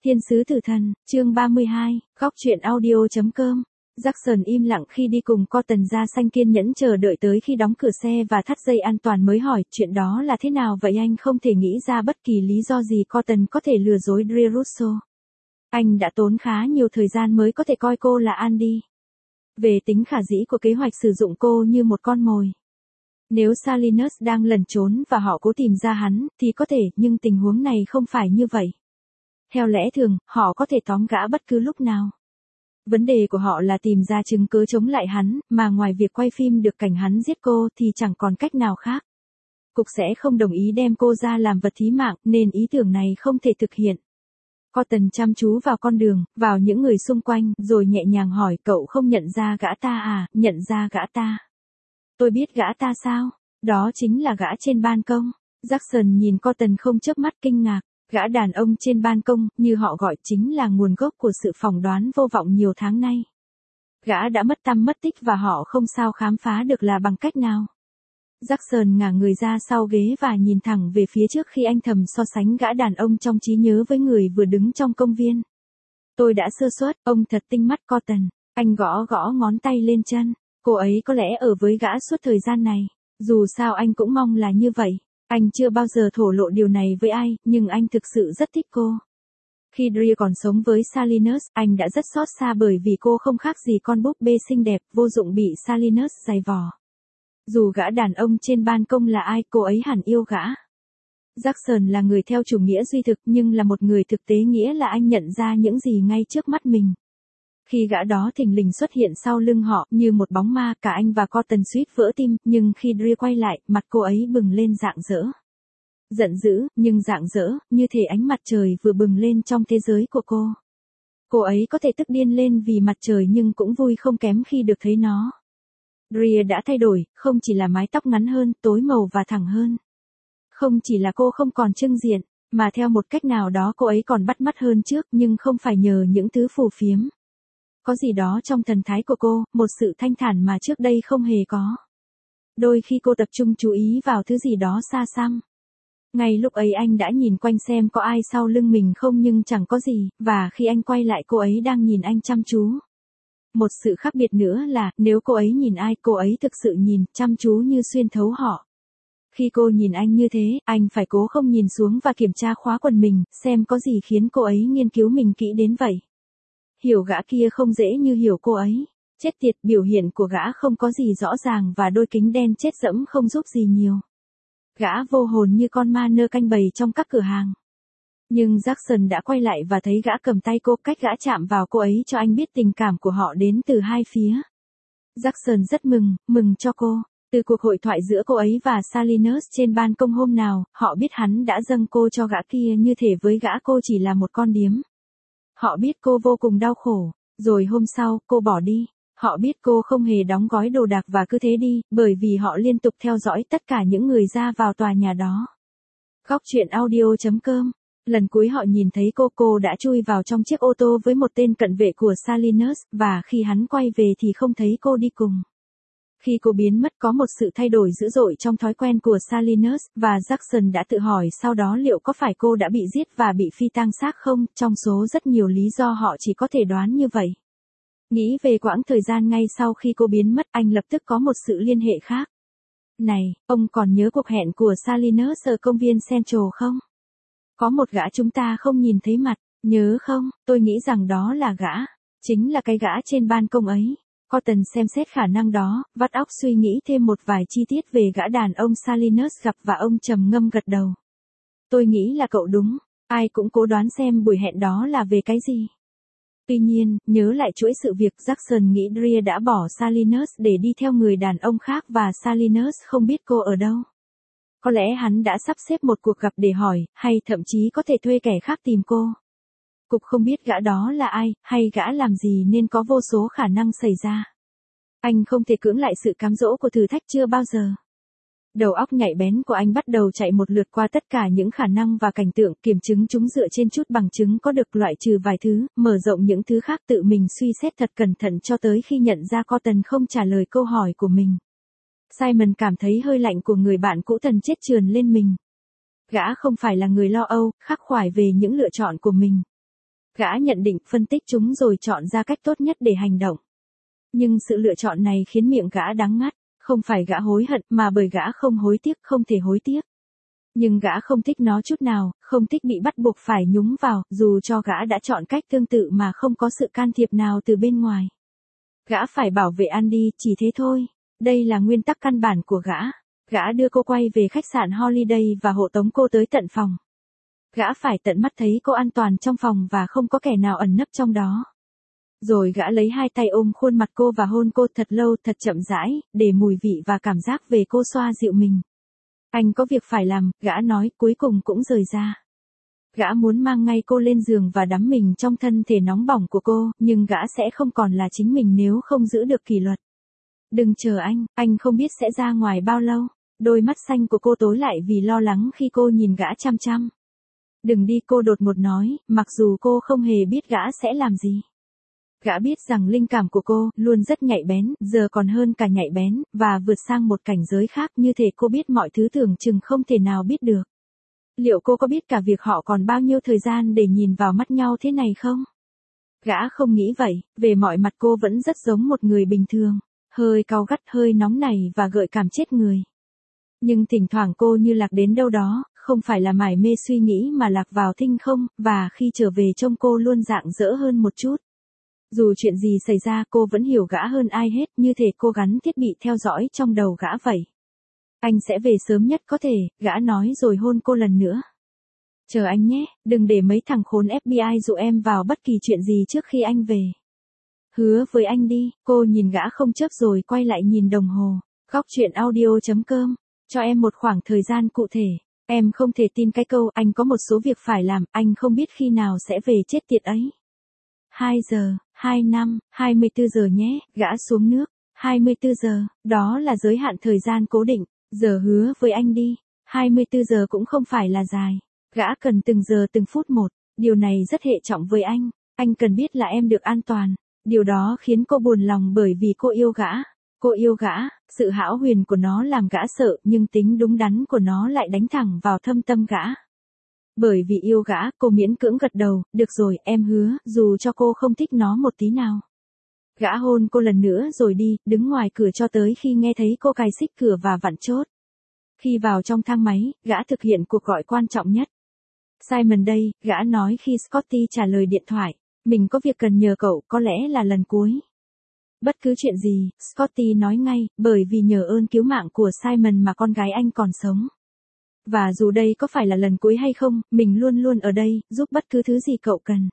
Thiên sứ tử thần, chương 32, góc truyện audio.com. Jackson im lặng khi đi cùng Cotton ra xanh kiên nhẫn chờ đợi tới khi đóng cửa xe và thắt dây an toàn mới hỏi chuyện đó là thế nào vậy. Anh không thể nghĩ ra bất kỳ lý do gì Cotton có thể lừa dối Dre Russo. Anh đã tốn khá nhiều thời gian mới có thể coi cô là Andy. Về tính khả dĩ của kế hoạch sử dụng cô như một con mồi. Nếu Salinas đang lẩn trốn và họ cố tìm ra hắn, thì có thể, nhưng tình huống này không phải như vậy. Theo lẽ thường, họ có thể tóm gã bất cứ lúc nào. Vấn đề của họ là tìm ra chứng cứ chống lại hắn, mà ngoài việc quay phim được cảnh hắn giết cô thì chẳng còn cách nào khác. Cục sẽ không đồng ý đem cô ra làm vật thí mạng, nên ý tưởng này không thể thực hiện. Cotton chăm chú vào con đường, vào những người xung quanh, rồi nhẹ nhàng hỏi cậu không nhận ra gã ta à, nhận ra gã ta. Tôi biết gã ta sao? Đó chính là gã trên ban công. Jackson nhìn Cotton không chớp mắt kinh ngạc. Gã đàn ông trên ban công, như họ gọi, chính là nguồn gốc của sự phỏng đoán vô vọng nhiều tháng nay. Gã đã mất tăm mất tích và họ không sao khám phá được là bằng cách nào. Jackson ngả người ra sau ghế và nhìn thẳng về phía trước khi anh thầm so sánh gã đàn ông trong trí nhớ với người vừa đứng trong công viên. Tôi đã sơ suất, ông thật tinh mắt Cotton. Anh gõ gõ ngón tay lên chân. Cô ấy có lẽ ở với gã suốt thời gian này. Dù sao anh cũng mong là như vậy. Anh chưa bao giờ thổ lộ điều này với ai, nhưng anh thực sự rất thích cô. Khi Dre còn sống với Salinas, anh đã rất xót xa bởi vì cô không khác gì con búp bê xinh đẹp, vô dụng bị Salinas giày vò. Dù gã đàn ông trên ban công là ai, cô ấy hẳn yêu gã. Jackson là người theo chủ nghĩa duy thực nhưng là một người thực tế, nghĩa là anh nhận ra những gì ngay trước mắt mình. Khi gã đó thình lình xuất hiện sau lưng họ như một bóng ma, cả anh và Cotton suýt vỡ tim, nhưng khi Dre quay lại, mặt cô ấy bừng lên rạng rỡ. Giận dữ, nhưng rạng rỡ, như thể ánh mặt trời vừa bừng lên trong thế giới của cô. Cô ấy có thể tức điên lên vì mặt trời nhưng cũng vui không kém khi được thấy nó. Dre đã thay đổi, không chỉ là mái tóc ngắn hơn, tối màu và thẳng hơn. Không chỉ là cô không còn chưng diện, mà theo một cách nào đó cô ấy còn bắt mắt hơn trước, nhưng không phải nhờ những thứ phù phiếm. Có gì đó trong thần thái của cô, một sự thanh thản mà trước đây không hề có. Đôi khi cô tập trung chú ý vào thứ gì đó xa xăm. Ngay lúc ấy anh đã nhìn quanh xem có ai sau lưng mình không, nhưng chẳng có gì, và khi anh quay lại cô ấy đang nhìn anh chăm chú. Một sự khác biệt nữa là, nếu cô ấy nhìn ai, cô ấy thực sự nhìn, chăm chú như xuyên thấu họ. Khi cô nhìn anh như thế, anh phải cố không nhìn xuống và kiểm tra khóa quần mình, xem có gì khiến cô ấy nghiên cứu mình kỹ đến vậy. Hiểu gã kia không dễ như hiểu cô ấy. Chết tiệt, biểu hiện của gã không có gì rõ ràng và đôi kính đen chết dẫm không giúp gì nhiều. Gã vô hồn như con ma nơ canh bầy trong các cửa hàng. Nhưng Jackson đã quay lại và thấy gã cầm tay cô, cách gã chạm vào cô ấy cho anh biết tình cảm của họ đến từ hai phía. Jackson rất mừng cho cô. Từ cuộc hội thoại giữa cô ấy và Salinas trên ban công hôm nào, họ biết hắn đã dâng cô cho gã kia như thể với gã cô chỉ là một con điếm. Họ biết cô vô cùng đau khổ, rồi hôm sau, cô bỏ đi. Họ biết cô không hề đóng gói đồ đạc và cứ thế đi, bởi vì họ liên tục theo dõi tất cả những người ra vào tòa nhà đó. Góc truyện audio.com. Lần cuối họ nhìn thấy cô đã chui vào trong chiếc ô tô với một tên cận vệ của Salinas, và khi hắn quay về thì không thấy cô đi cùng. Khi cô biến mất có một sự thay đổi dữ dội trong thói quen của Salinas, và Jackson đã tự hỏi sau đó liệu có phải cô đã bị giết và bị phi tang xác không, trong số rất nhiều lý do họ chỉ có thể đoán như vậy. Nghĩ về quãng thời gian ngay sau khi cô biến mất, anh lập tức có một sự liên hệ khác. Này, ông còn nhớ cuộc hẹn của Salinas ở công viên Central không? Có một gã chúng ta không nhìn thấy mặt, nhớ không? Tôi nghĩ rằng đó là gã. Chính là cái gã trên ban công ấy. Cotton xem xét khả năng đó, vắt óc suy nghĩ thêm một vài chi tiết về gã đàn ông Salinas gặp và ông trầm ngâm gật đầu. Tôi nghĩ là cậu đúng, ai cũng cố đoán xem buổi hẹn đó là về cái gì. Tuy nhiên, nhớ lại chuỗi sự việc, Jackson nghĩ Dre đã bỏ Salinas để đi theo người đàn ông khác và Salinas không biết cô ở đâu. Có lẽ hắn đã sắp xếp một cuộc gặp để hỏi, hay thậm chí có thể thuê kẻ khác tìm cô. Cục không biết gã đó là ai, hay gã làm gì nên có vô số khả năng xảy ra. Anh không thể cưỡng lại sự cám dỗ của thử thách chưa bao giờ. Đầu óc nhạy bén của anh bắt đầu chạy một lượt qua tất cả những khả năng và cảnh tượng, kiểm chứng chúng dựa trên chút bằng chứng có được, loại trừ vài thứ, mở rộng những thứ khác, tự mình suy xét thật cẩn thận cho tới khi nhận ra Cotton không trả lời câu hỏi của mình. Simon cảm thấy hơi lạnh của người bạn cũ thần chết trườn lên mình. Gã không phải là người lo âu, khắc khoải về những lựa chọn của mình. Gã nhận định, phân tích chúng rồi chọn ra cách tốt nhất để hành động. Nhưng sự lựa chọn này khiến miệng gã đắng ngắt, không phải gã hối hận mà bởi gã không hối tiếc, không thể hối tiếc. Nhưng gã không thích nó chút nào, không thích bị bắt buộc phải nhúng vào, dù cho gã đã chọn cách tương tự mà không có sự can thiệp nào từ bên ngoài. Gã phải bảo vệ Andy, chỉ thế thôi. Đây là nguyên tắc căn bản của gã. Gã đưa cô quay về khách sạn Holiday và hộ tống cô tới tận phòng. Gã phải tận mắt thấy cô an toàn trong phòng và không có kẻ nào ẩn nấp trong đó. Rồi gã lấy hai tay ôm khuôn mặt cô và hôn cô thật lâu, thật chậm rãi, để mùi vị và cảm giác về cô xoa dịu mình. Anh có việc phải làm, gã nói, cuối cùng cũng rời ra. Gã muốn mang ngay cô lên giường và đắm mình trong thân thể nóng bỏng của cô, nhưng gã sẽ không còn là chính mình nếu không giữ được kỷ luật. Đừng chờ anh không biết sẽ ra ngoài bao lâu. Đôi mắt xanh của cô tối lại vì lo lắng khi cô nhìn gã chăm chăm. Đừng đi, cô đột ngột nói, mặc dù cô không hề biết gã sẽ làm gì. Gã biết rằng linh cảm của cô luôn rất nhạy bén, giờ còn hơn cả nhạy bén, và vượt sang một cảnh giới khác, như thể cô biết mọi thứ tưởng chừng không thể nào biết được. Liệu cô có biết cả việc họ còn bao nhiêu thời gian để nhìn vào mắt nhau thế này không? Gã không nghĩ vậy, về mọi mặt cô vẫn rất giống một người bình thường, hơi cáu gắt, hơi nóng nảy và gợi cảm chết người. Nhưng thỉnh thoảng cô như lạc đến đâu đó, không phải là mải mê suy nghĩ mà lạc vào thinh không, và khi trở về trông cô luôn rạng rỡ hơn một chút. Dù chuyện gì xảy ra cô vẫn hiểu gã hơn ai hết, như thể cô gắn thiết bị theo dõi trong đầu gã vậy. Anh sẽ về sớm nhất có thể, gã nói rồi hôn cô lần nữa. Chờ anh nhé, đừng để mấy thằng khốn FBI dụ em vào bất kỳ chuyện gì trước khi anh về. Hứa với anh đi, cô nhìn gã không chớp rồi quay lại nhìn đồng hồ. Góc truyện audio.com, cho em một khoảng thời gian cụ thể. Em không thể tin cái câu anh có một số việc phải làm, anh không biết khi nào sẽ về chết tiệt ấy. 2 giờ, 2 năm, 24 giờ nhé, gã xuống nước. 24 giờ, đó là giới hạn thời gian cố định. Giờ hứa với anh đi. 24 giờ cũng không phải là dài. Gã cần từng giờ từng phút một. Điều này rất hệ trọng với anh. Anh cần biết là em được an toàn. Điều đó khiến cô buồn lòng bởi vì cô yêu gã. Cô yêu gã, sự hão huyền của nó làm gã sợ, nhưng tính đúng đắn của nó lại đánh thẳng vào thâm tâm gã. Bởi vì yêu gã, cô miễn cưỡng gật đầu, được rồi, em hứa, dù cho cô không thích nó một tí nào. Gã hôn cô lần nữa rồi đi, đứng ngoài cửa cho tới khi nghe thấy cô cài xích cửa và vặn chốt. Khi vào trong thang máy, gã thực hiện cuộc gọi quan trọng nhất. Simon đây, gã nói khi Scotty trả lời điện thoại. Mình có việc cần nhờ cậu, có lẽ là lần cuối. Bất cứ chuyện gì, Scotty nói ngay, bởi vì nhờ ơn cứu mạng của Simon mà con gái anh còn sống. Và dù đây có phải là lần cuối hay không, mình luôn luôn ở đây, giúp bất cứ thứ gì cậu cần.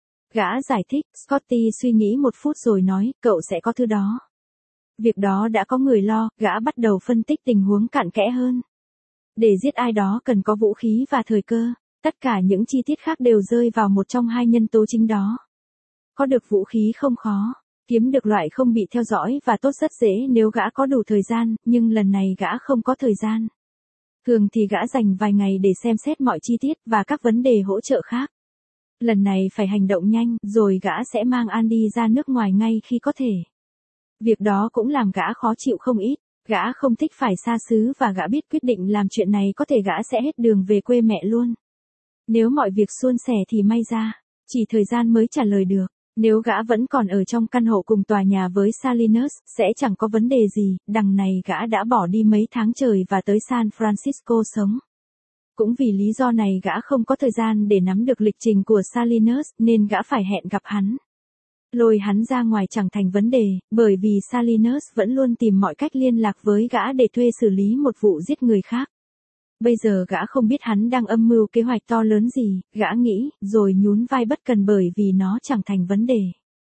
Gã giải thích, Scotty suy nghĩ một phút rồi nói, cậu sẽ có thứ đó. Việc đó đã có người lo, gã bắt đầu phân tích tình huống cặn kẽ hơn. Để giết ai đó cần có vũ khí và thời cơ, tất cả những chi tiết khác đều rơi vào một trong hai nhân tố chính đó. Có được vũ khí không khó, kiếm được loại không bị theo dõi và tốt rất dễ nếu gã có đủ thời gian, nhưng lần này gã không có thời gian. Thường thì gã dành vài ngày để xem xét mọi chi tiết và các vấn đề hỗ trợ khác. Lần này phải hành động nhanh, rồi gã sẽ mang Andy ra nước ngoài ngay khi có thể. Việc đó cũng làm gã khó chịu không ít, gã không thích phải xa xứ và gã biết quyết định làm chuyện này có thể gã sẽ hết đường về quê mẹ luôn. Nếu mọi việc suôn sẻ thì may ra, chỉ thời gian mới trả lời được. Nếu gã vẫn còn ở trong căn hộ cùng tòa nhà với Salinas, sẽ chẳng có vấn đề gì, đằng này gã đã bỏ đi mấy tháng trời và tới San Francisco sống. Cũng vì lý do này gã không có thời gian để nắm được lịch trình của Salinas, nên gã phải hẹn gặp hắn. Lôi hắn ra ngoài chẳng thành vấn đề, bởi vì Salinas vẫn luôn tìm mọi cách liên lạc với gã để thuê xử lý một vụ giết người khác. Bây giờ gã không biết hắn đang âm mưu kế hoạch to lớn gì, gã nghĩ, rồi nhún vai bất cần bởi vì nó chẳng thành vấn đề.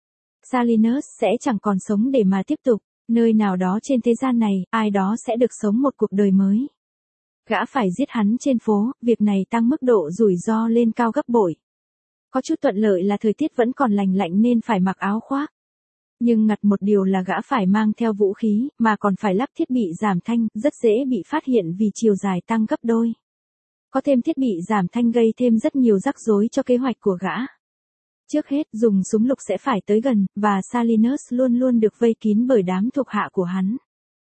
Salinas sẽ chẳng còn sống để mà tiếp tục, nơi nào đó trên thế gian này, ai đó sẽ được sống một cuộc đời mới. Gã phải giết hắn trên phố, việc này tăng mức độ rủi ro lên cao gấp bội. Có chút thuận lợi là thời tiết vẫn còn lành lạnh nên phải mặc áo khoác. Nhưng ngặt một điều là gã phải mang theo vũ khí, mà còn phải lắp thiết bị giảm thanh, rất dễ bị phát hiện vì chiều dài tăng gấp đôi. Có thêm thiết bị giảm thanh gây thêm rất nhiều rắc rối cho kế hoạch của gã. Trước hết, dùng súng lục sẽ phải tới gần, và Salinas luôn luôn được vây kín bởi đám thuộc hạ của hắn.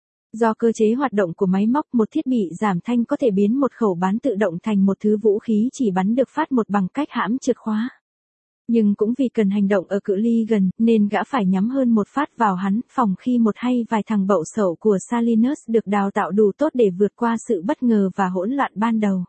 Do cơ chế hoạt động của máy móc, một thiết bị giảm thanh có thể biến một khẩu bắn tự động thành một thứ vũ khí chỉ bắn được phát một bằng cách hãm trượt khóa. Nhưng cũng vì cần hành động ở cự ly gần, nên gã phải nhắm hơn một phát vào hắn, phòng khi một hay vài thằng bậu sậu của Salinas được đào tạo đủ tốt để vượt qua sự bất ngờ và hỗn loạn ban đầu.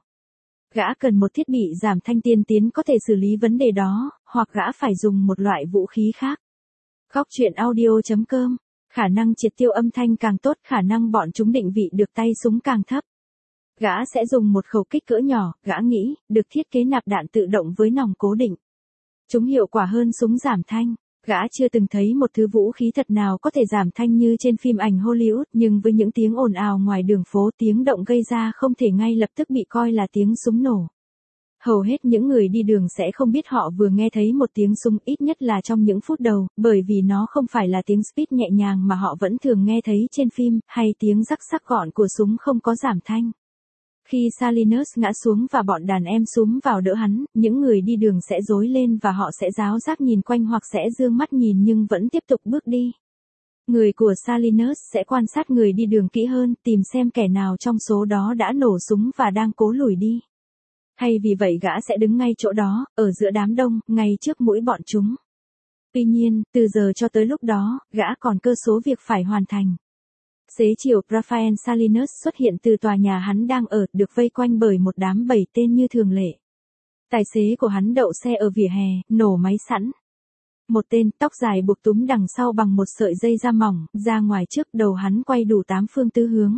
Gã cần một thiết bị giảm thanh tiên tiến có thể xử lý vấn đề đó, hoặc gã phải dùng một loại vũ khí khác. Góc truyện audio.com. Khả năng triệt tiêu âm thanh càng tốt, khả năng bọn chúng định vị được tay súng càng thấp. Gã sẽ dùng một khẩu kích cỡ nhỏ, gã nghĩ, được thiết kế nạp đạn tự động với nòng cố định. Chúng hiệu quả hơn súng giảm thanh. Gã chưa từng thấy một thứ vũ khí thật nào có thể giảm thanh như trên phim ảnh Hollywood, nhưng với những tiếng ồn ào ngoài đường phố, tiếng động gây ra không thể ngay lập tức bị coi là tiếng súng nổ. Hầu hết những người đi đường sẽ không biết họ vừa nghe thấy một tiếng súng, ít nhất là trong những phút đầu, bởi vì nó không phải là tiếng speed nhẹ nhàng mà họ vẫn thường nghe thấy trên phim, hay tiếng rắc sắc gọn của súng không có giảm thanh. Khi Salinas ngã xuống và bọn đàn em xúm vào đỡ hắn, những người đi đường sẽ rối lên và họ sẽ ráo rác nhìn quanh hoặc sẽ dương mắt nhìn nhưng vẫn tiếp tục bước đi. Người của Salinas sẽ quan sát người đi đường kỹ hơn, tìm xem kẻ nào trong số đó đã nổ súng và đang cố lùi đi. Hay vì vậy gã sẽ đứng ngay chỗ đó, ở giữa đám đông, ngay trước mũi bọn chúng. Tuy nhiên, từ giờ cho tới lúc đó, gã còn cơ số việc phải hoàn thành. Xế chiều, Rafael Salinas xuất hiện từ tòa nhà hắn đang ở, được vây quanh bởi một đám 7 tên như thường lệ. Tài xế của hắn đậu xe ở vỉa hè, nổ máy sẵn. Một tên, tóc dài buộc túm đằng sau bằng một sợi dây da mỏng, ra ngoài trước, đầu hắn quay đủ 8 phương tứ hướng.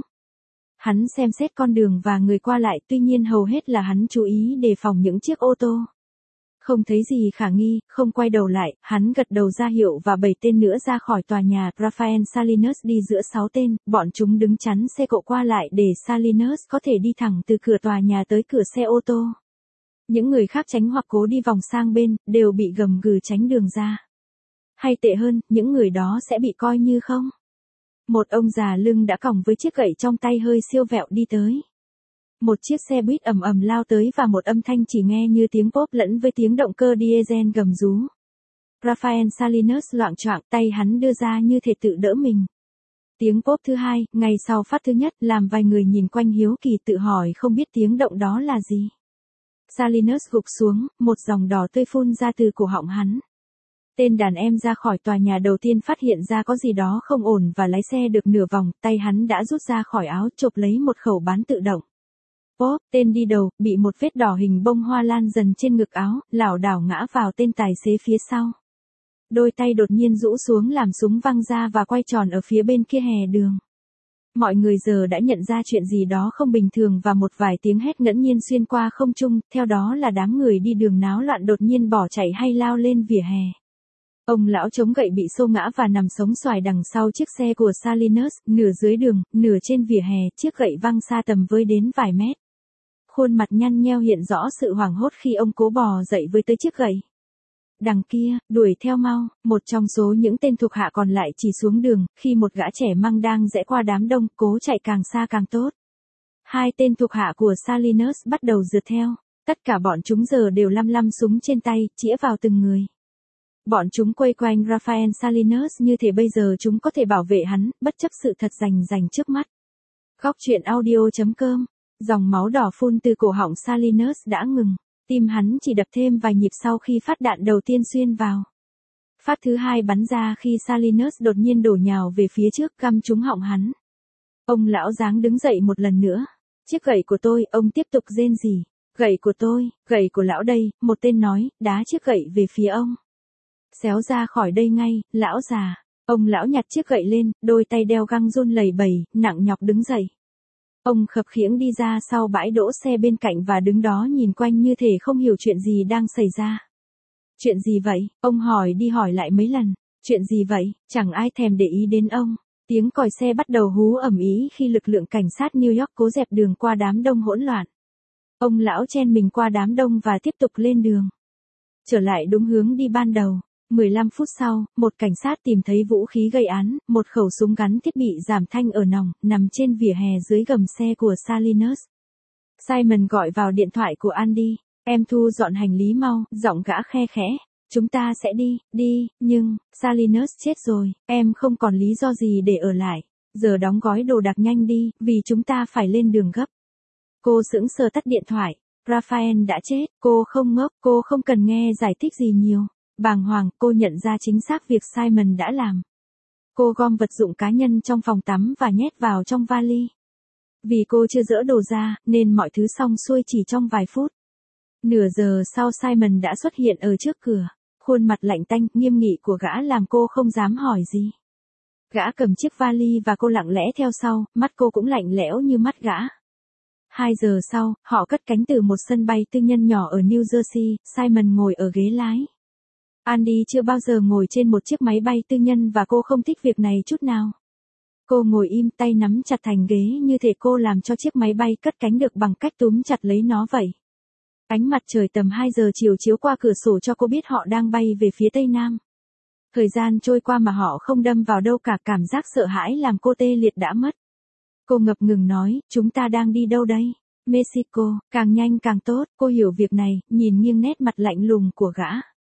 Hắn xem xét con đường và người qua lại, tuy nhiên hầu hết là hắn chú ý đề phòng những chiếc ô tô. Không thấy gì khả nghi, không quay đầu lại, hắn gật đầu ra hiệu và 7 tên nữa ra khỏi tòa nhà. Rafael Salinas đi giữa 6 tên, bọn chúng đứng chắn xe cộ qua lại để Salinas có thể đi thẳng từ cửa tòa nhà tới cửa xe ô tô. Những người khác tránh hoặc cố đi vòng sang bên, đều bị gầm gừ tránh đường ra. Hay tệ hơn, những người đó sẽ bị coi như không. Một ông già lưng đã còng với chiếc gậy trong tay hơi siêu vẹo đi tới. Một chiếc xe buýt ầm ầm lao tới và một âm thanh chỉ nghe như tiếng pop lẫn với tiếng động cơ diesel gầm rú. Rafael Salinas loạng choạng, tay hắn đưa ra như thể tự đỡ mình. Tiếng pop thứ hai, ngay sau phát thứ nhất, làm vài người nhìn quanh hiếu kỳ tự hỏi không biết tiếng động đó là gì. Salinas gục xuống, một dòng đỏ tươi phun ra từ cổ họng hắn. Tên đàn em ra khỏi tòa nhà đầu tiên phát hiện ra có gì đó không ổn và lái xe được nửa vòng, tay hắn đã rút ra khỏi áo chộp lấy một khẩu bán tự động. Pop, tên đi đầu, bị một vết đỏ hình bông hoa lan dần trên ngực áo, lảo đảo ngã vào tên tài xế phía sau. Đôi tay đột nhiên rũ xuống làm súng văng ra và quay tròn ở phía bên kia hè đường. Mọi người giờ đã nhận ra chuyện gì đó không bình thường và một vài tiếng hét ngẫu nhiên xuyên qua không trung, theo đó là đám người đi đường náo loạn đột nhiên bỏ chạy hay lao lên vỉa hè. Ông lão chống gậy bị xô ngã và nằm sống xoài đằng sau chiếc xe của Salinas, nửa dưới đường, nửa trên vỉa hè, chiếc gậy văng xa tầm với đến vài mét. Khuôn mặt nhăn nheo hiện rõ sự hoảng hốt khi ông cố bò dậy với tới chiếc gậy. Đằng kia, đuổi theo mau, một trong số những tên thuộc hạ còn lại chỉ xuống đường, khi một gã trẻ măng đang rẽ qua đám đông, cố chạy càng xa càng tốt. Hai tên thuộc hạ của Salinas bắt đầu rượt theo, tất cả bọn chúng giờ đều lăm súng trên tay, chĩa vào từng người. Bọn chúng quây quanh Rafael Salinas như thể bây giờ chúng có thể bảo vệ hắn, bất chấp sự thật rành trước mắt. Góc truyện audio.com. Dòng máu đỏ phun từ cổ họng Salinas đã ngừng. Tim hắn chỉ đập thêm vài nhịp sau khi phát đạn đầu tiên xuyên vào. Phát thứ hai bắn ra khi Salinas đột nhiên đổ nhào về phía trước, găm trúng họng hắn. Ông lão dáng đứng dậy một lần nữa. Chiếc gậy của tôi, ông tiếp tục rên rỉ. Gậy của tôi, gậy của lão đây, một tên nói, đá chiếc gậy về phía ông. Xéo ra khỏi đây ngay, lão già. Ông lão nhặt chiếc gậy lên, đôi tay đeo găng run lẩy bẩy, nặng nhọc đứng dậy. Ông khập khiễng đi ra sau bãi đỗ xe bên cạnh và đứng đó nhìn quanh như thể không hiểu chuyện gì đang xảy ra. Chuyện gì vậy? Ông hỏi đi hỏi lại mấy lần. Chuyện gì vậy? Chẳng ai thèm để ý đến ông. Tiếng còi xe bắt đầu hú ầm ĩ khi lực lượng cảnh sát New York cố dẹp đường qua đám đông hỗn loạn. Ông lão chen mình qua đám đông và tiếp tục lên đường. Trở lại đúng hướng đi ban đầu. 15 phút sau, một cảnh sát tìm thấy vũ khí gây án, một khẩu súng gắn thiết bị giảm thanh ở nòng, nằm trên vỉa hè dưới gầm xe của Salinas. Simon gọi vào điện thoại của Andy, em thu dọn hành lý mau, giọng gã khe khẽ. Chúng ta sẽ đi, nhưng, Salinas chết rồi, em không còn lý do gì để ở lại. Giờ đóng gói đồ đạc nhanh đi, vì chúng ta phải lên đường gấp. Cô sững sờ tắt điện thoại. Raphael đã chết, cô không ngốc, cô không cần nghe giải thích gì nhiều. Bàng hoàng, cô nhận ra chính xác việc Simon đã làm. Cô gom vật dụng cá nhân trong phòng tắm và nhét vào trong vali. Vì cô chưa dỡ đồ ra, nên mọi thứ xong xuôi chỉ trong vài phút. Nửa giờ sau Simon đã xuất hiện ở trước cửa. Khuôn mặt lạnh tanh, nghiêm nghị của gã làm cô không dám hỏi gì. Gã cầm chiếc vali và cô lặng lẽ theo sau, mắt cô cũng lạnh lẽo như mắt gã. 2 giờ sau, họ cất cánh từ một sân bay tư nhân nhỏ ở New Jersey, Simon ngồi ở ghế lái. Andy chưa bao giờ ngồi trên một chiếc máy bay tư nhân và cô không thích việc này chút nào. Cô ngồi im, tay nắm chặt thành ghế như thể cô làm cho chiếc máy bay cất cánh được bằng cách túm chặt lấy nó vậy. Ánh mặt trời tầm 2 giờ chiều chiếu qua cửa sổ cho cô biết họ đang bay về phía tây nam. Thời gian trôi qua mà họ không đâm vào đâu cả, cảm giác sợ hãi làm cô tê liệt đã mất. Cô ngập ngừng nói, chúng ta đang đi đâu đây? Mexico, càng nhanh càng tốt, cô hiểu việc này, nhìn nghiêng nét mặt lạnh lùng của gã.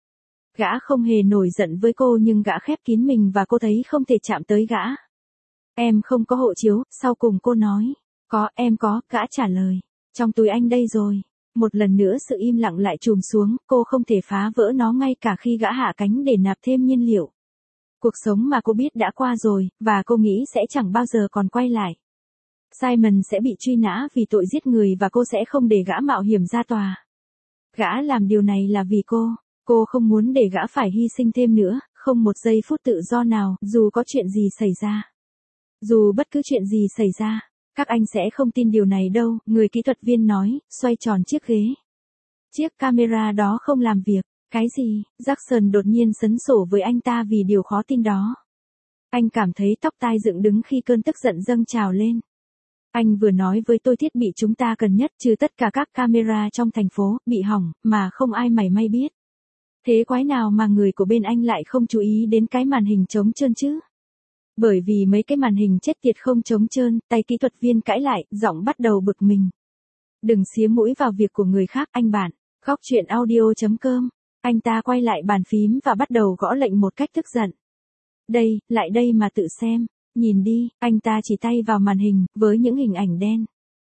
Gã không hề nổi giận với cô nhưng gã khép kín mình và cô thấy không thể chạm tới gã. Em không có hộ chiếu, sau cùng cô nói. Có, em có, gã trả lời. Trong túi anh đây rồi. Một lần nữa sự im lặng lại trùm xuống, cô không thể phá vỡ nó ngay cả khi gã hạ cánh để nạp thêm nhiên liệu. Cuộc sống mà cô biết đã qua rồi, và cô nghĩ sẽ chẳng bao giờ còn quay lại. Simon sẽ bị truy nã vì tội giết người và cô sẽ không để gã mạo hiểm ra tòa. Gã làm điều này là vì cô không muốn để gã phải hy sinh thêm nữa, không một giây phút tự do nào, dù có chuyện gì xảy ra. Dù bất cứ chuyện gì xảy ra, các anh sẽ không tin điều này đâu, người kỹ thuật viên nói, xoay tròn chiếc ghế. Chiếc camera đó không làm việc. Cái gì? Jackson đột nhiên sấn sổ với anh ta vì điều khó tin đó. Anh cảm thấy tóc tai dựng đứng khi cơn tức giận dâng trào lên. Anh vừa nói với tôi thiết bị chúng ta cần nhất trừ tất cả các camera trong thành phố, bị hỏng, mà không ai mảy may biết. Thế quái nào mà người của bên anh lại không chú ý đến cái màn hình trống trơn chứ? Bởi vì mấy cái màn hình chết tiệt không trống trơn, tay kỹ thuật viên cãi lại, giọng bắt đầu bực mình. Đừng xía mũi vào việc của người khác anh bạn. Góc truyện audio.com. Anh ta quay lại bàn phím và bắt đầu gõ lệnh một cách tức giận. Đây, lại đây mà tự xem. Nhìn đi, anh ta chỉ tay vào màn hình, với những hình ảnh đen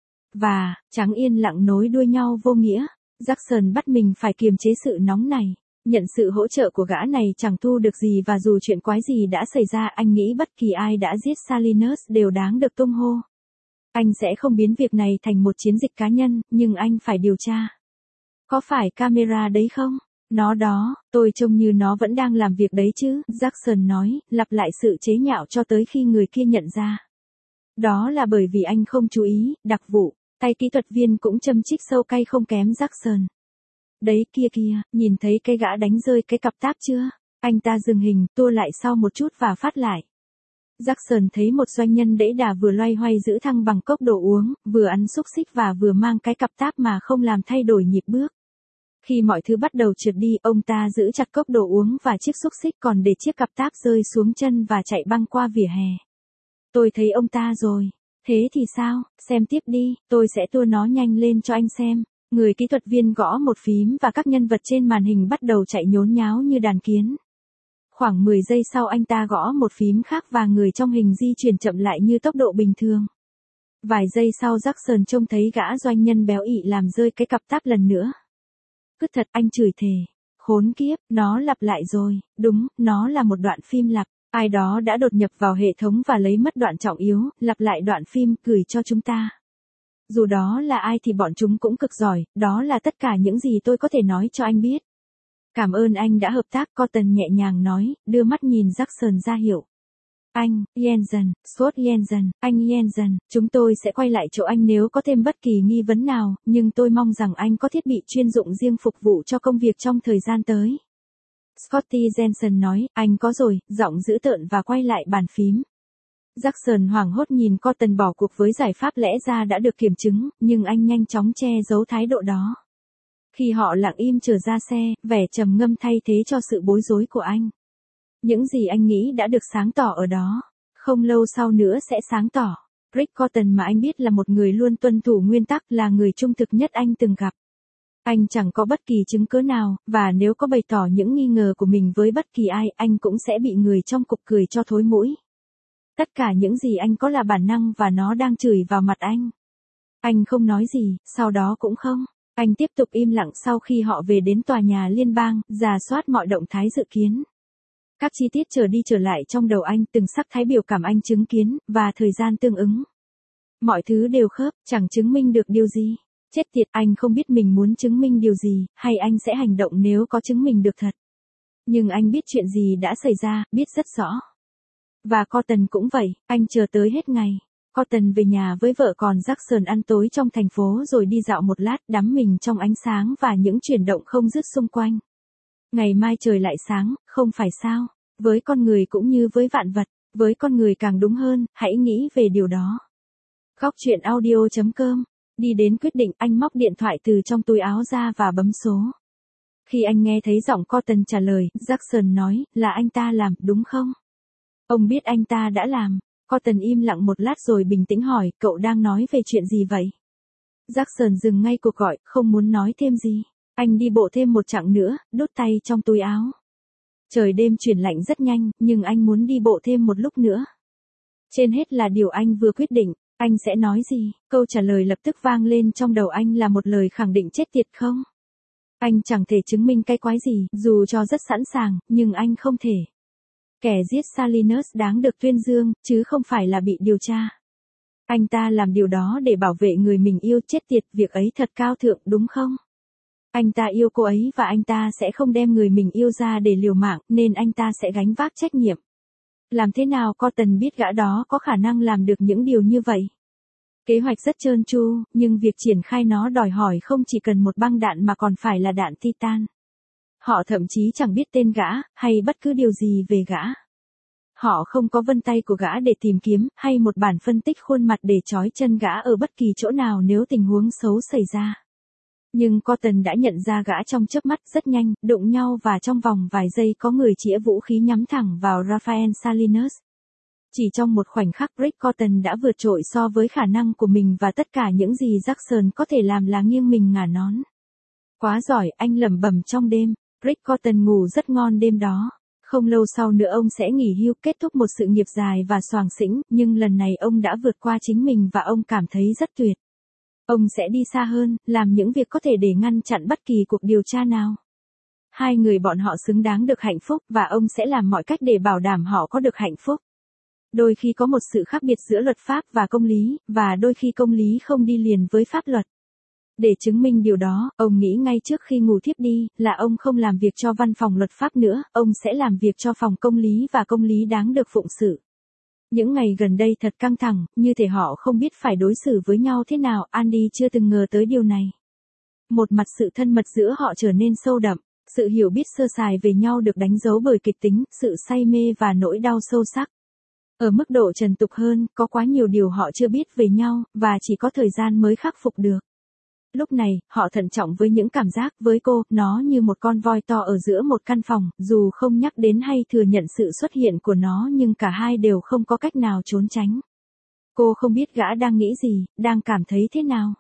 và trắng yên lặng nối đuôi nhau vô nghĩa. Jackson bắt mình phải kiềm chế sự nóng này. Nhận sự hỗ trợ của gã này chẳng thu được gì và dù chuyện quái gì đã xảy ra anh nghĩ bất kỳ ai đã giết Salinas đều đáng được tung hô. Anh sẽ không biến việc này thành một chiến dịch cá nhân, nhưng anh phải điều tra. Có phải camera đấy không? Nó đó, tôi trông như nó vẫn đang làm việc đấy chứ, Jackson nói, lặp lại sự chế nhạo cho tới khi người kia nhận ra. Đó là bởi vì anh không chú ý, đặc vụ, tay kỹ thuật viên cũng châm chích sâu cay không kém Jackson. Đấy kia, nhìn thấy cái gã đánh rơi cái cặp táp chưa? Anh ta dừng hình, tua lại sau một chút và phát lại. Jackson thấy một doanh nhân đẫy đà vừa loay hoay giữ thăng bằng cốc đồ uống, vừa ăn xúc xích và vừa mang cái cặp táp mà không làm thay đổi nhịp bước. Khi mọi thứ bắt đầu trượt đi, ông ta giữ chặt cốc đồ uống và chiếc xúc xích còn để chiếc cặp táp rơi xuống chân và chạy băng qua vỉa hè. Tôi thấy ông ta rồi. Thế thì sao? Xem tiếp đi, tôi sẽ tua nó nhanh lên cho anh xem. Người kỹ thuật viên gõ một phím và các nhân vật trên màn hình bắt đầu chạy nhốn nháo như đàn kiến. Khoảng 10 giây sau anh ta gõ một phím khác và người trong hình di chuyển chậm lại như tốc độ bình thường. Vài giây sau Jackson trông thấy gã doanh nhân béo ị làm rơi cái cặp táp lần nữa. Cứ thật, anh chửi thề. Khốn kiếp, nó lặp lại rồi. Đúng, nó là một đoạn phim lặp. Ai đó đã đột nhập vào hệ thống và lấy mất đoạn trọng yếu, lặp lại đoạn phim, gửi cho chúng ta. Dù đó là ai thì bọn chúng cũng cực giỏi, đó là tất cả những gì tôi có thể nói cho anh biết. Cảm ơn anh đã hợp tác, Cotton nhẹ nhàng nói, đưa mắt nhìn Jackson ra hiệu. Anh, Jensen, Scott Jensen, anh Jensen, chúng tôi sẽ quay lại chỗ anh nếu có thêm bất kỳ nghi vấn nào, nhưng tôi mong rằng anh có thiết bị chuyên dụng riêng phục vụ cho công việc trong thời gian tới. Scotty Jensen nói, anh có rồi, giọng dữ tợn và quay lại bàn phím. Jackson hoảng hốt nhìn Cotton bỏ cuộc với giải pháp lẽ ra đã được kiểm chứng, nhưng anh nhanh chóng che giấu thái độ đó. Khi họ lặng im trở ra xe, vẻ trầm ngâm thay thế cho sự bối rối của anh. Những gì anh nghĩ đã được sáng tỏ ở đó. Không lâu sau nữa sẽ sáng tỏ. Rick Cotton mà anh biết là một người luôn tuân thủ nguyên tắc, là người trung thực nhất anh từng gặp. Anh chẳng có bất kỳ chứng cứ nào, và nếu có bày tỏ những nghi ngờ của mình với bất kỳ ai, anh cũng sẽ bị người trong cục cười cho thối mũi. Tất cả những gì anh có là bản năng và nó đang chửi vào mặt anh. Anh không nói gì, sau đó cũng không. Anh tiếp tục im lặng sau khi họ về đến tòa nhà liên bang, rà soát mọi động thái dự kiến. Các chi tiết trở đi trở lại trong đầu anh, từng sắc thái biểu cảm anh chứng kiến, và thời gian tương ứng. Mọi thứ đều khớp, chẳng chứng minh được điều gì. Chết tiệt, anh không biết mình muốn chứng minh điều gì, hay anh sẽ hành động nếu có chứng minh được thật. Nhưng anh biết chuyện gì đã xảy ra, biết rất rõ. Và Cotton cũng vậy, anh chờ tới hết ngày. Cotton về nhà với vợ còn Jackson ăn tối trong thành phố rồi đi dạo một lát, đắm mình trong ánh sáng và những chuyển động không dứt xung quanh. Ngày mai trời lại sáng, không phải sao? Với con người cũng như với vạn vật, với con người càng đúng hơn, hãy nghĩ về điều đó. Góc chuyện audio.com. Đi đến quyết định, anh móc điện thoại từ trong túi áo ra và bấm số. Khi anh nghe thấy giọng Cotton trả lời, Jackson nói, là anh ta làm, đúng không? Ông biết anh ta đã làm. Cotton im lặng một lát rồi bình tĩnh hỏi, cậu đang nói về chuyện gì vậy? Jackson dừng ngay cuộc gọi, không muốn nói thêm gì. Anh đi bộ thêm một chặng nữa, đút tay trong túi áo. Trời đêm chuyển lạnh rất nhanh, nhưng anh muốn đi bộ thêm một lúc nữa. Trên hết là điều anh vừa quyết định, anh sẽ nói gì? Câu trả lời lập tức vang lên trong đầu anh là một lời khẳng định chết tiệt không? Anh chẳng thể chứng minh cái quái gì, dù cho rất sẵn sàng, nhưng anh không thể. Kẻ giết Salinas đáng được tuyên dương, chứ không phải là bị điều tra. Anh ta làm điều đó để bảo vệ người mình yêu, chết tiệt, việc ấy thật cao thượng, đúng không? Anh ta yêu cô ấy và anh ta sẽ không đem người mình yêu ra để liều mạng, nên anh ta sẽ gánh vác trách nhiệm. Làm thế nào Cotton biết gã đó có khả năng làm được những điều như vậy? Kế hoạch rất trơn tru, nhưng việc triển khai nó đòi hỏi không chỉ cần một băng đạn mà còn phải là đạn titan. Họ thậm chí chẳng biết tên gã, hay bất cứ điều gì về gã. Họ không có vân tay của gã để tìm kiếm, hay một bản phân tích khuôn mặt để trói chân gã ở bất kỳ chỗ nào nếu tình huống xấu xảy ra. Nhưng Cotton đã nhận ra gã trong chớp mắt, rất nhanh, đụng nhau và trong vòng vài giây có người chĩa vũ khí nhắm thẳng vào Rafael Salinas. Chỉ trong một khoảnh khắc, Rick Cotton đã vượt trội so với khả năng của mình và tất cả những gì Jackson có thể làm là nghiêng mình ngả nón. Quá giỏi, anh lẩm bẩm trong đêm. Rick Cotton ngủ rất ngon đêm đó. Không lâu sau nữa ông sẽ nghỉ hưu, kết thúc một sự nghiệp dài và xoàng xĩnh, nhưng lần này ông đã vượt qua chính mình và ông cảm thấy rất tuyệt. Ông sẽ đi xa hơn, làm những việc có thể để ngăn chặn bất kỳ cuộc điều tra nào. Hai người bọn họ xứng đáng được hạnh phúc và ông sẽ làm mọi cách để bảo đảm họ có được hạnh phúc. Đôi khi có một sự khác biệt giữa luật pháp và công lý, và đôi khi công lý không đi liền với pháp luật. Để chứng minh điều đó, ông nghĩ ngay trước khi ngủ thiếp đi, là ông không làm việc cho văn phòng luật pháp nữa, ông sẽ làm việc cho phòng công lý và công lý đáng được phụng sự. Những ngày gần đây thật căng thẳng, như thể họ không biết phải đối xử với nhau thế nào, Andy chưa từng ngờ tới điều này. Một mặt sự thân mật giữa họ trở nên sâu đậm, sự hiểu biết sơ sài về nhau được đánh dấu bởi kịch tính, sự say mê và nỗi đau sâu sắc. Ở mức độ trần tục hơn, có quá nhiều điều họ chưa biết về nhau, và chỉ có thời gian mới khắc phục được. Lúc này, họ thận trọng với những cảm giác, với cô, nó như một con voi to ở giữa một căn phòng, dù không nhắc đến hay thừa nhận sự xuất hiện của nó nhưng cả hai đều không có cách nào trốn tránh. Cô không biết gã đang nghĩ gì, đang cảm thấy thế nào.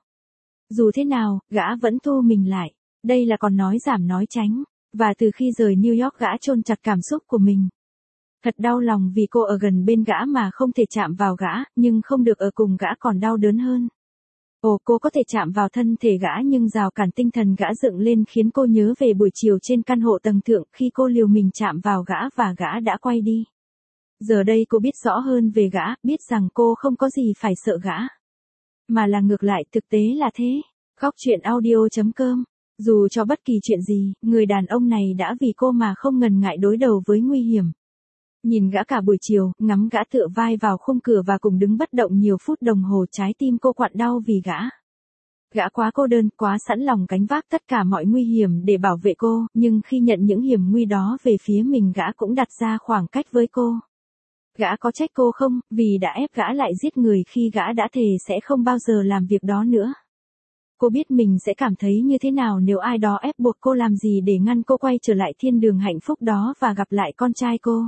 Dù thế nào, gã vẫn thu mình lại. Đây là còn nói giảm nói tránh. Và từ khi rời New York gã chôn chặt cảm xúc của mình. Thật đau lòng vì cô ở gần bên gã mà không thể chạm vào gã, nhưng không được ở cùng gã còn đau đớn hơn. Ồ, cô có thể chạm vào thân thể gã nhưng rào cản tinh thần gã dựng lên khiến cô nhớ về buổi chiều trên căn hộ tầng thượng khi cô liều mình chạm vào gã và gã đã quay đi. Giờ đây cô biết rõ hơn về gã, biết rằng cô không có gì phải sợ gã. Mà là ngược lại, thực tế là thế. Góc chuyện audio.com. Dù cho bất kỳ chuyện gì, người đàn ông này đã vì cô mà không ngần ngại đối đầu với nguy hiểm. Nhìn gã cả buổi chiều, ngắm gã tựa vai vào khung cửa và cùng đứng bất động nhiều phút đồng hồ, trái tim cô quặn đau vì gã. Gã quá cô đơn, quá sẵn lòng gánh vác tất cả mọi nguy hiểm để bảo vệ cô, nhưng khi nhận những hiểm nguy đó về phía mình gã cũng đặt ra khoảng cách với cô. Gã có trách cô không, vì đã ép gã lại giết người khi gã đã thề sẽ không bao giờ làm việc đó nữa. Cô biết mình sẽ cảm thấy như thế nào nếu ai đó ép buộc cô làm gì để ngăn cô quay trở lại thiên đường hạnh phúc đó và gặp lại con trai cô.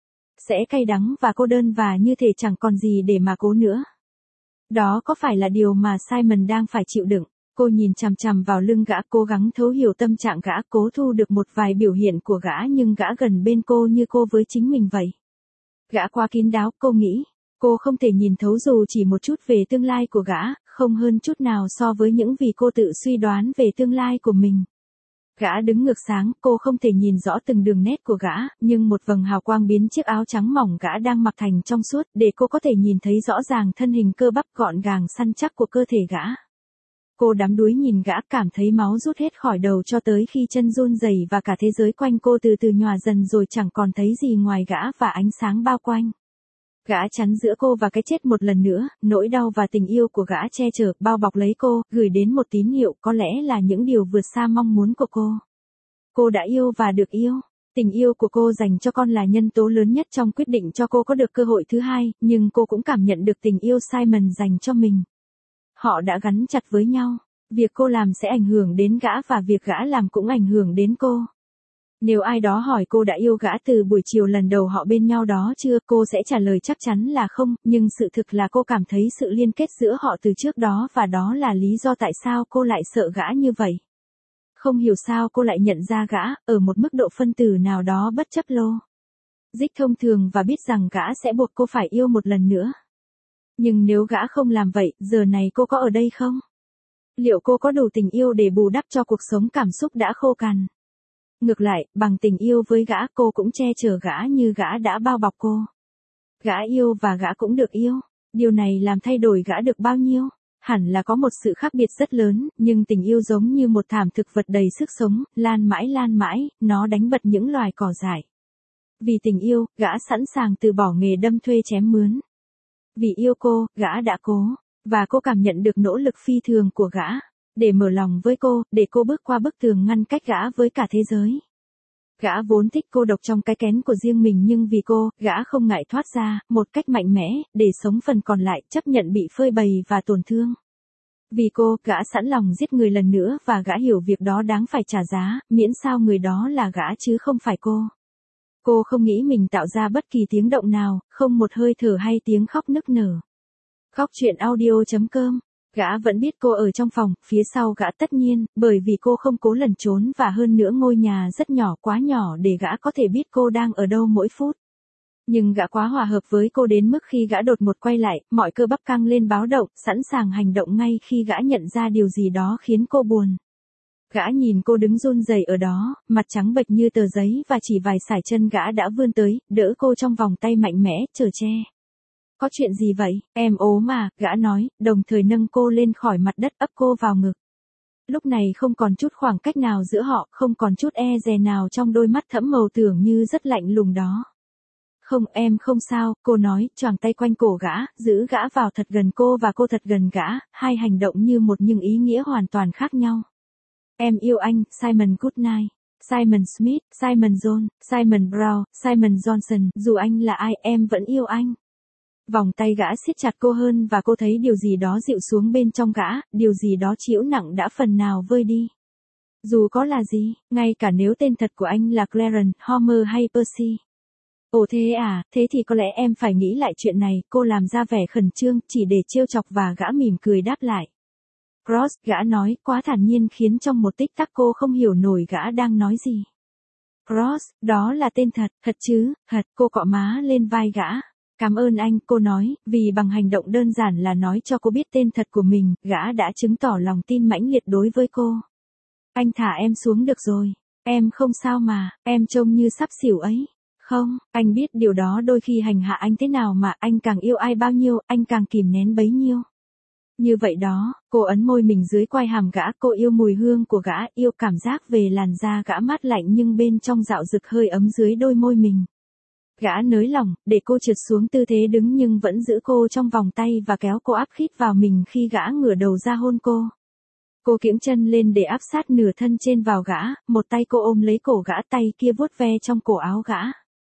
Sẽ cay đắng và cô đơn và như thể chẳng còn gì để mà cố nữa. Đó có phải là điều mà Simon đang phải chịu đựng? Cô nhìn chằm chằm vào lưng gã, cố gắng thấu hiểu tâm trạng gã, cố thu được một vài biểu hiện của gã nhưng gã gần bên cô như cô với chính mình vậy. Gã quá kín đáo, cô nghĩ. Cô không thể nhìn thấu dù chỉ một chút về tương lai của gã, không hơn chút nào so với những vì cô tự suy đoán về tương lai của mình. Gã đứng ngược sáng, cô không thể nhìn rõ từng đường nét của gã, nhưng một vầng hào quang biến chiếc áo trắng mỏng gã đang mặc thành trong suốt, để cô có thể nhìn thấy rõ ràng thân hình cơ bắp gọn gàng săn chắc của cơ thể gã. Cô đắm đuối nhìn gã, cảm thấy máu rút hết khỏi đầu cho tới khi chân run rẩy và cả thế giới quanh cô từ từ nhòa dần rồi chẳng còn thấy gì ngoài gã và ánh sáng bao quanh. Gã chắn giữa cô và cái chết một lần nữa, nỗi đau và tình yêu của gã che chở, bao bọc lấy cô, gửi đến một tín hiệu có lẽ là những điều vượt xa mong muốn của cô. Cô đã yêu và được yêu. Tình yêu của cô dành cho con là nhân tố lớn nhất trong quyết định cho cô có được cơ hội thứ hai, nhưng cô cũng cảm nhận được tình yêu Simon dành cho mình. Họ đã gắn chặt với nhau. Việc cô làm sẽ ảnh hưởng đến gã và việc gã làm cũng ảnh hưởng đến cô. Nếu ai đó hỏi cô đã yêu gã từ buổi chiều lần đầu họ bên nhau đó chưa, cô sẽ trả lời chắc chắn là không, nhưng sự thực là cô cảm thấy sự liên kết giữa họ từ trước đó và đó là lý do tại sao cô lại sợ gã như vậy. Không hiểu sao cô lại nhận ra gã, ở một mức độ phân tử nào đó bất chấp logic thông thường và biết rằng gã sẽ buộc cô phải yêu một lần nữa. Nhưng nếu gã không làm vậy, giờ này cô có ở đây không? Liệu cô có đủ tình yêu để bù đắp cho cuộc sống cảm xúc đã khô cằn? Ngược lại, bằng tình yêu với gã, cô cũng che chở gã như gã đã bao bọc cô. Gã yêu và gã cũng được yêu. Điều này làm thay đổi gã được bao nhiêu? Hẳn là có một sự khác biệt rất lớn, nhưng tình yêu giống như một thảm thực vật đầy sức sống, lan mãi, nó đánh bật những loài cỏ dại. Vì tình yêu, gã sẵn sàng từ bỏ nghề đâm thuê chém mướn. Vì yêu cô, gã đã cố, và cô cảm nhận được nỗ lực phi thường của gã, để mở lòng với cô, để cô bước qua bức tường ngăn cách gã với cả thế giới. Gã vốn thích cô độc trong cái kén của riêng mình nhưng vì cô, gã không ngại thoát ra, một cách mạnh mẽ, để sống phần còn lại, chấp nhận bị phơi bày và tổn thương. Vì cô, gã sẵn lòng giết người lần nữa và gã hiểu việc đó đáng phải trả giá, miễn sao người đó là gã chứ không phải cô. Cô không nghĩ mình tạo ra bất kỳ tiếng động nào, không một hơi thở hay tiếng khóc nức nở. Khóc chuyện audio.com. Gã vẫn biết cô ở trong phòng, phía sau gã tất nhiên, bởi vì cô không cố lẩn trốn và hơn nữa ngôi nhà rất nhỏ, quá nhỏ để gã có thể biết cô đang ở đâu mỗi phút. Nhưng gã quá hòa hợp với cô đến mức khi gã đột ngột quay lại, mọi cơ bắp căng lên báo động, sẵn sàng hành động ngay khi gã nhận ra điều gì đó khiến cô buồn. Gã nhìn cô đứng run rẩy ở đó, mặt trắng bệch như tờ giấy và chỉ vài sải chân gã đã vươn tới, đỡ cô trong vòng tay mạnh mẽ, chở che. Có chuyện gì vậy, em ốm mà, gã nói, đồng thời nâng cô lên khỏi mặt đất ấp cô vào ngực. Lúc này không còn chút khoảng cách nào giữa họ, không còn chút e dè nào trong đôi mắt thẫm màu tưởng như rất lạnh lùng đó. Không, em không sao, cô nói, choàng tay quanh cổ gã, giữ gã vào thật gần cô và cô thật gần gã, hai hành động như một nhưng ý nghĩa hoàn toàn khác nhau. Em yêu anh, Simon Goodnight, Simon Smith, Simon John, Simon Brown, Simon Johnson, dù anh là ai em vẫn yêu anh. Vòng tay gã siết chặt cô hơn và cô thấy điều gì đó dịu xuống bên trong gã, điều gì đó chịu nặng đã phần nào vơi đi. Dù có là gì, ngay cả nếu tên thật của anh là Clarence, Homer hay Percy. Ồ thế à, thế thì có lẽ em phải nghĩ lại chuyện này, cô làm ra vẻ khẩn trương, chỉ để trêu chọc và gã mỉm cười đáp lại. Cross, gã nói, quá thản nhiên khiến trong một tích tắc cô không hiểu nổi gã đang nói gì. Cross, đó là tên thật, thật chứ, thật, cô cọ má lên vai gã. Cảm ơn anh, cô nói, vì bằng hành động đơn giản là nói cho cô biết tên thật của mình, gã đã chứng tỏ lòng tin mãnh liệt đối với cô. Anh thả em xuống được rồi. Em không sao mà, em trông như sắp xỉu ấy. Không, anh biết điều đó đôi khi hành hạ anh thế nào mà anh càng yêu ai bao nhiêu, anh càng kìm nén bấy nhiêu. Như vậy đó, cô ấn môi mình dưới quai hàm gã, cô yêu mùi hương của gã, yêu cảm giác về làn da gã mát lạnh nhưng bên trong dạo rực hơi ấm dưới đôi môi mình. Gã nới lỏng, để cô trượt xuống tư thế đứng nhưng vẫn giữ cô trong vòng tay và kéo cô áp khít vào mình khi gã ngửa đầu ra hôn cô. Cô kiễng chân lên để áp sát nửa thân trên vào gã, một tay cô ôm lấy cổ gã, tay kia vuốt ve trong cổ áo gã.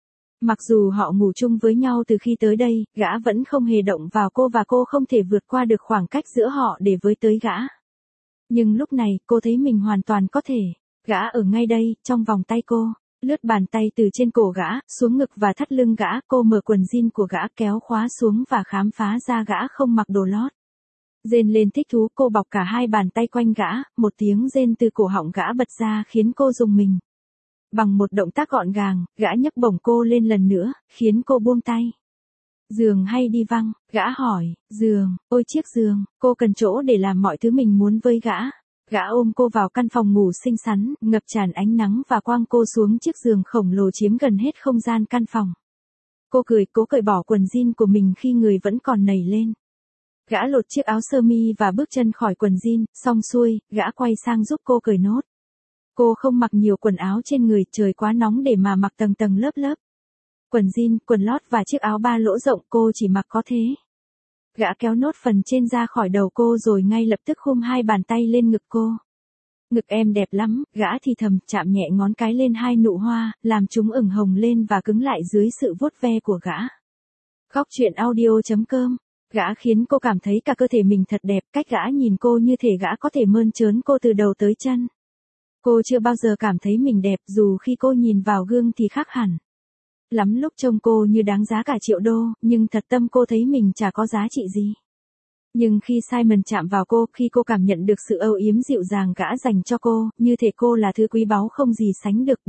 Mặc dù họ ngủ chung với nhau từ khi tới đây, gã vẫn không hề động vào cô và cô không thể vượt qua được khoảng cách giữa họ để với tới gã. Nhưng lúc này, cô thấy mình hoàn toàn có thể. Gã ở ngay đây, trong vòng tay cô. Lướt bàn tay từ trên cổ gã, xuống ngực và thắt lưng gã, cô mở quần jean của gã kéo khóa xuống và khám phá ra gã không mặc đồ lót. Rên lên thích thú, cô bọc cả hai bàn tay quanh gã, một tiếng rên từ cổ họng gã bật ra khiến cô rùng mình. Bằng một động tác gọn gàng, gã nhấc bổng cô lên lần nữa, khiến cô buông tay. Giường hay đi văng, gã hỏi, giường, ôi chiếc giường, cô cần chỗ để làm mọi thứ mình muốn với gã. Gã ôm cô vào căn phòng ngủ xinh xắn, ngập tràn ánh nắng và quăng cô xuống chiếc giường khổng lồ chiếm gần hết không gian căn phòng. Cô cười cố cởi bỏ quần jean của mình khi người vẫn còn nảy lên. Gã lột chiếc áo sơ mi và bước chân khỏi quần jean, xong xuôi, gã quay sang giúp cô cởi nốt. Cô không mặc nhiều quần áo trên người, trời quá nóng để mà mặc tầng tầng lớp lớp. Quần jean, quần lót và chiếc áo ba lỗ rộng cô chỉ mặc có thế. Gã kéo nốt phần trên ra khỏi đầu cô rồi ngay lập tức khum hai bàn tay lên ngực cô. Ngực em đẹp lắm, gã thì thầm, chạm nhẹ ngón cái lên hai nụ hoa, làm chúng ửng hồng lên và cứng lại dưới sự vuốt ve của gã. Góc truyện audio.com. Gã khiến cô cảm thấy cả cơ thể mình thật đẹp, cách gã nhìn cô như thể gã có thể mơn trớn cô từ đầu tới chân. Cô chưa bao giờ cảm thấy mình đẹp, dù khi cô nhìn vào gương thì khác hẳn. Lắm lúc trông cô như đáng giá cả triệu đô, nhưng thật tâm cô thấy mình chả có giá trị gì. Nhưng khi Simon chạm vào cô, khi cô cảm nhận được sự âu yếm dịu dàng gã dành cho cô, như thể cô là thứ quý báu không gì sánh được,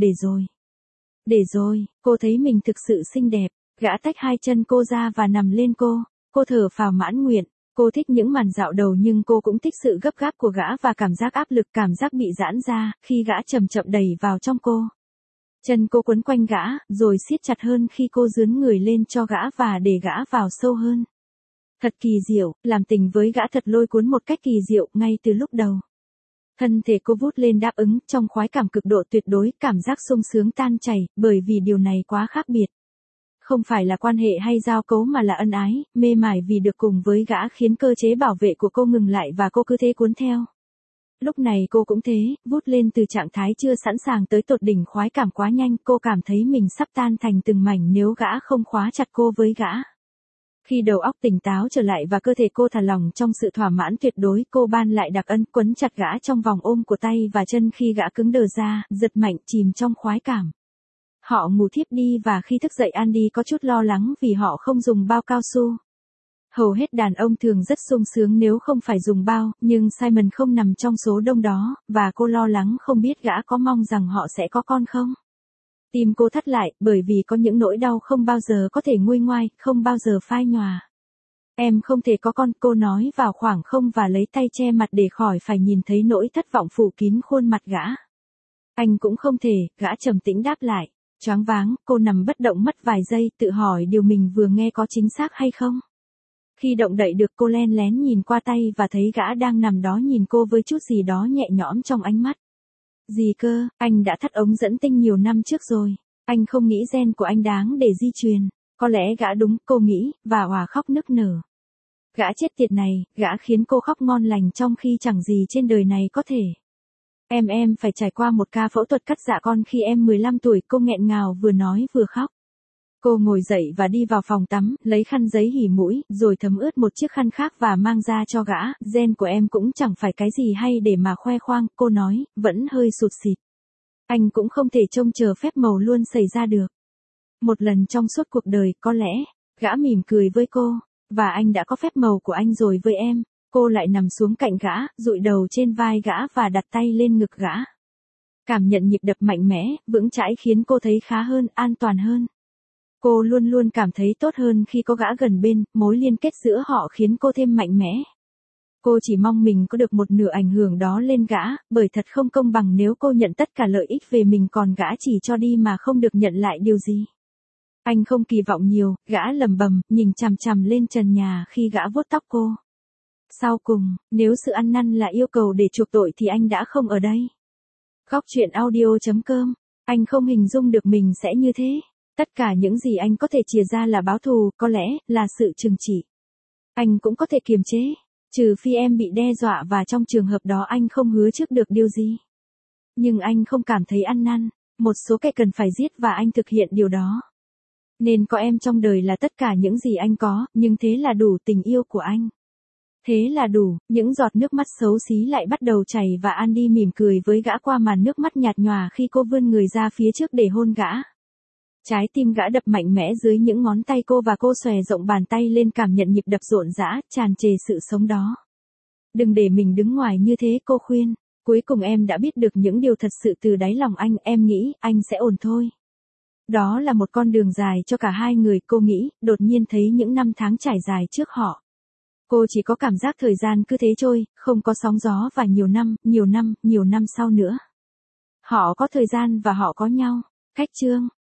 để rồi, cô thấy mình thực sự xinh đẹp. Gã tách hai chân cô ra và nằm lên cô thở phào mãn nguyện. Cô thích những màn dạo đầu nhưng cô cũng thích sự gấp gáp của gã và cảm giác áp lực, cảm giác bị giãn ra, khi gã chậm chậm đẩy vào trong cô. Chân cô quấn quanh gã, rồi siết chặt hơn khi cô dướn người lên cho gã và để gã vào sâu hơn. Thật kỳ diệu, làm tình với gã thật lôi cuốn một cách kỳ diệu ngay từ lúc đầu. Thân thể cô vút lên đáp ứng, trong khoái cảm cực độ tuyệt đối, cảm giác sung sướng tan chảy, bởi vì điều này quá khác biệt. Không phải là quan hệ hay giao cấu mà là ân ái, mê mải vì được cùng với gã khiến cơ chế bảo vệ của cô ngừng lại và cô cứ thế cuốn theo. Lúc này cô cũng thế, vút lên từ trạng thái chưa sẵn sàng tới tột đỉnh khoái cảm quá nhanh, cô cảm thấy mình sắp tan thành từng mảnh nếu gã không khóa chặt cô với gã. Khi đầu óc tỉnh táo trở lại và cơ thể cô thả lỏng trong sự thỏa mãn tuyệt đối, cô ban lại đặc ân, quấn chặt gã trong vòng ôm của tay và chân khi gã cứng đờ ra, giật mạnh chìm trong khoái cảm. Họ ngủ thiếp đi và khi thức dậy Andy có chút lo lắng vì họ không dùng bao cao su. Hầu hết đàn ông thường rất sung sướng nếu không phải dùng bao, nhưng Simon không nằm trong số đông đó, và cô lo lắng không biết gã có mong rằng họ sẽ có con không. Tim cô thắt lại, bởi vì có những nỗi đau không bao giờ có thể nguôi ngoai, không bao giờ phai nhòa. Em không thể có con, cô nói vào khoảng không và lấy tay che mặt để khỏi phải nhìn thấy nỗi thất vọng phủ kín khuôn mặt gã. Anh cũng không thể, gã trầm tĩnh đáp lại. Choáng váng, cô nằm bất động mất vài giây, tự hỏi điều mình vừa nghe có chính xác hay không. Khi động đậy được cô len lén nhìn qua tay và thấy gã đang nằm đó nhìn cô với chút gì đó nhẹ nhõm trong ánh mắt. Gì cơ, anh đã thắt ống dẫn tinh nhiều năm trước rồi. Anh không nghĩ gen của anh đáng để di truyền. Có lẽ gã đúng, cô nghĩ, và òa khóc nức nở. Gã chết tiệt này, gã khiến cô khóc ngon lành trong khi chẳng gì trên đời này có thể. Em phải trải qua một ca phẫu thuật cắt dạ con khi em 15 tuổi, cô nghẹn ngào vừa nói vừa khóc. Cô ngồi dậy và đi vào phòng tắm, lấy khăn giấy hỉ mũi, rồi thấm ướt một chiếc khăn khác và mang ra cho gã. Gen của em cũng chẳng phải cái gì hay để mà khoe khoang, cô nói, vẫn hơi sụt sịt. Anh cũng không thể trông chờ phép màu luôn xảy ra được. Một lần trong suốt cuộc đời, có lẽ, gã mỉm cười với cô, và anh đã có phép màu của anh rồi với em. Cô lại nằm xuống cạnh gã, dụi đầu trên vai gã và đặt tay lên ngực gã. Cảm nhận nhịp đập mạnh mẽ, vững chãi khiến cô thấy khá hơn, an toàn hơn. Cô luôn luôn cảm thấy tốt hơn khi có gã gần bên, mối liên kết giữa họ khiến cô thêm mạnh mẽ. Cô chỉ mong mình có được một nửa ảnh hưởng đó lên gã, bởi thật không công bằng nếu cô nhận tất cả lợi ích về mình còn gã chỉ cho đi mà không được nhận lại điều gì. Anh không kỳ vọng nhiều, gã lầm bầm, nhìn chằm chằm lên trần nhà khi gã vuốt tóc cô. Sau cùng, nếu sự ăn năn là yêu cầu để chuộc tội thì anh đã không ở đây. Góc truyện audio.com, anh không hình dung được mình sẽ như thế. Tất cả những gì anh có thể chìa ra là báo thù, có lẽ, là sự trừng trị. Anh cũng có thể kiềm chế, trừ phi em bị đe dọa và trong trường hợp đó anh không hứa trước được điều gì. Nhưng anh không cảm thấy ăn năn, một số kẻ cần phải giết và anh thực hiện điều đó. Nên có em trong đời là tất cả những gì anh có, nhưng thế là đủ tình yêu của anh. Thế là đủ, những giọt nước mắt xấu xí lại bắt đầu chảy và Andy mỉm cười với gã qua màn nước mắt nhạt nhòa khi cô vươn người ra phía trước để hôn gã. Trái tim gã đập mạnh mẽ dưới những ngón tay cô và cô xòe rộng bàn tay lên cảm nhận nhịp đập rộn rã, tràn trề sự sống đó. Đừng để mình đứng ngoài như thế, cô khuyên. Cuối cùng em đã biết được những điều thật sự từ đáy lòng anh, em nghĩ, anh sẽ ổn thôi. Đó là một con đường dài cho cả hai người, cô nghĩ, đột nhiên thấy những năm tháng trải dài trước họ. Cô chỉ có cảm giác thời gian cứ thế trôi, không có sóng gió và nhiều năm sau nữa. Họ có thời gian và họ có nhau. Cách chương